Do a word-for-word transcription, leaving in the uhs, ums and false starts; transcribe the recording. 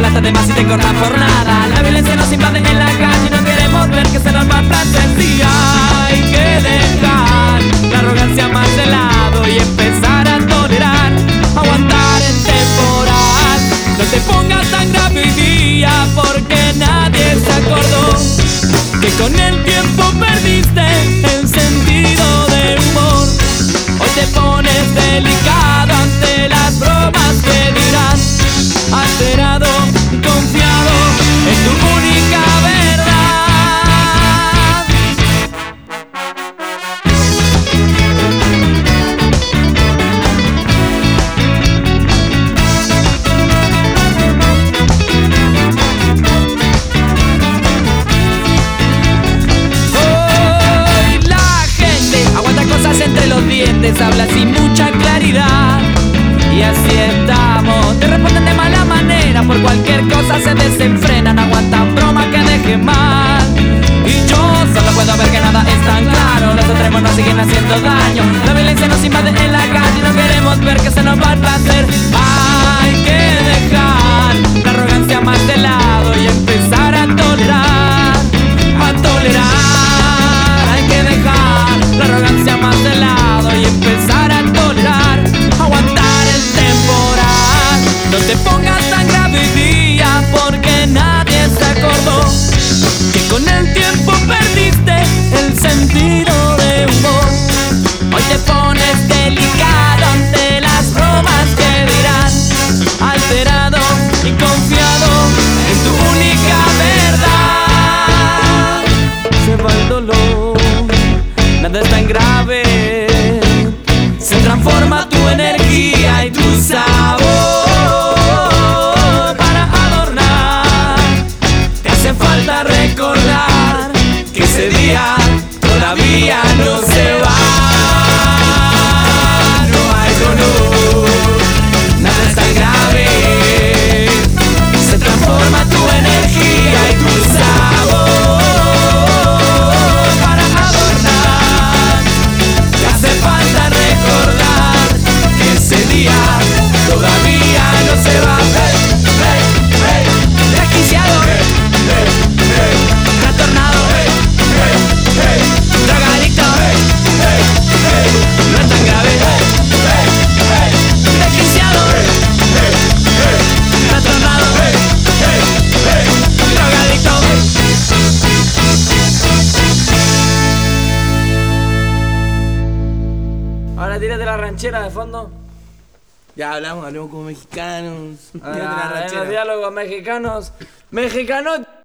hasta de más y te cortan por nada. La violencia nos invade en la calle y no queremos ver que se nos va a placer. Sí, hay que dejar la arrogancia más de lado y empezar a tolerar, aguantar el temporal. No te pongas tan grave hoy día porque nadie se acordó que con el tiempo perdiste el sentido del humor. Hoy te pones delicado ante las bromas que dirán, alterado, confiado en tu única verdad. Hoy la gente aguanta cosas entre los dientes, habla sin mucha claridad. Y así estamos, te responden de mala manera, por cualquier cosa se desenfrenan, aguantan bromas que dejen mal. Y yo solo puedo ver que nada es tan claro, los extremos nos siguen haciendo daño. La violencia nos invade en la calle y no queremos ver que se nos va el placer. Hay que dejar la arrogancia más de lado y empezar a tolerar, a tolerar. Hay que dejar la arrogancia más de lado y empezar a tolerar, aguantar el temporal. No te pongas tan grave hoy día porque nadie se acordó que con el tiempo perdiste el sentido de humor. Hoy te pones delicado ante las bromas que dirán, alterado y confiado en tu única verdad. Se va el dolor, nada es tan grave, se transforma tu energía y tu sabor para adornar. Te hace falta recordar que ese día todavía no se va. No hay dolor, nada es tan grave, se transforma tu energía y tu sabor para adornar. Te hace falta recordar que ese día todavía no se va. Hey, hey, hey. Desquiciado, hey, hey, hey. Trastornado, hey, hey, hey. Drogadicto, hey, hey, hey. No es tan grave, hey, hey, hey. Desquiciado, hey, hey, hey. Trastornado, hey, hey, hey. Drogadicto, hey. Ahora tírate la ranchera de fondo. Ya hablamos, hablamos como mexicanos. Ah, los diálogos mexicanos. Mexicanos.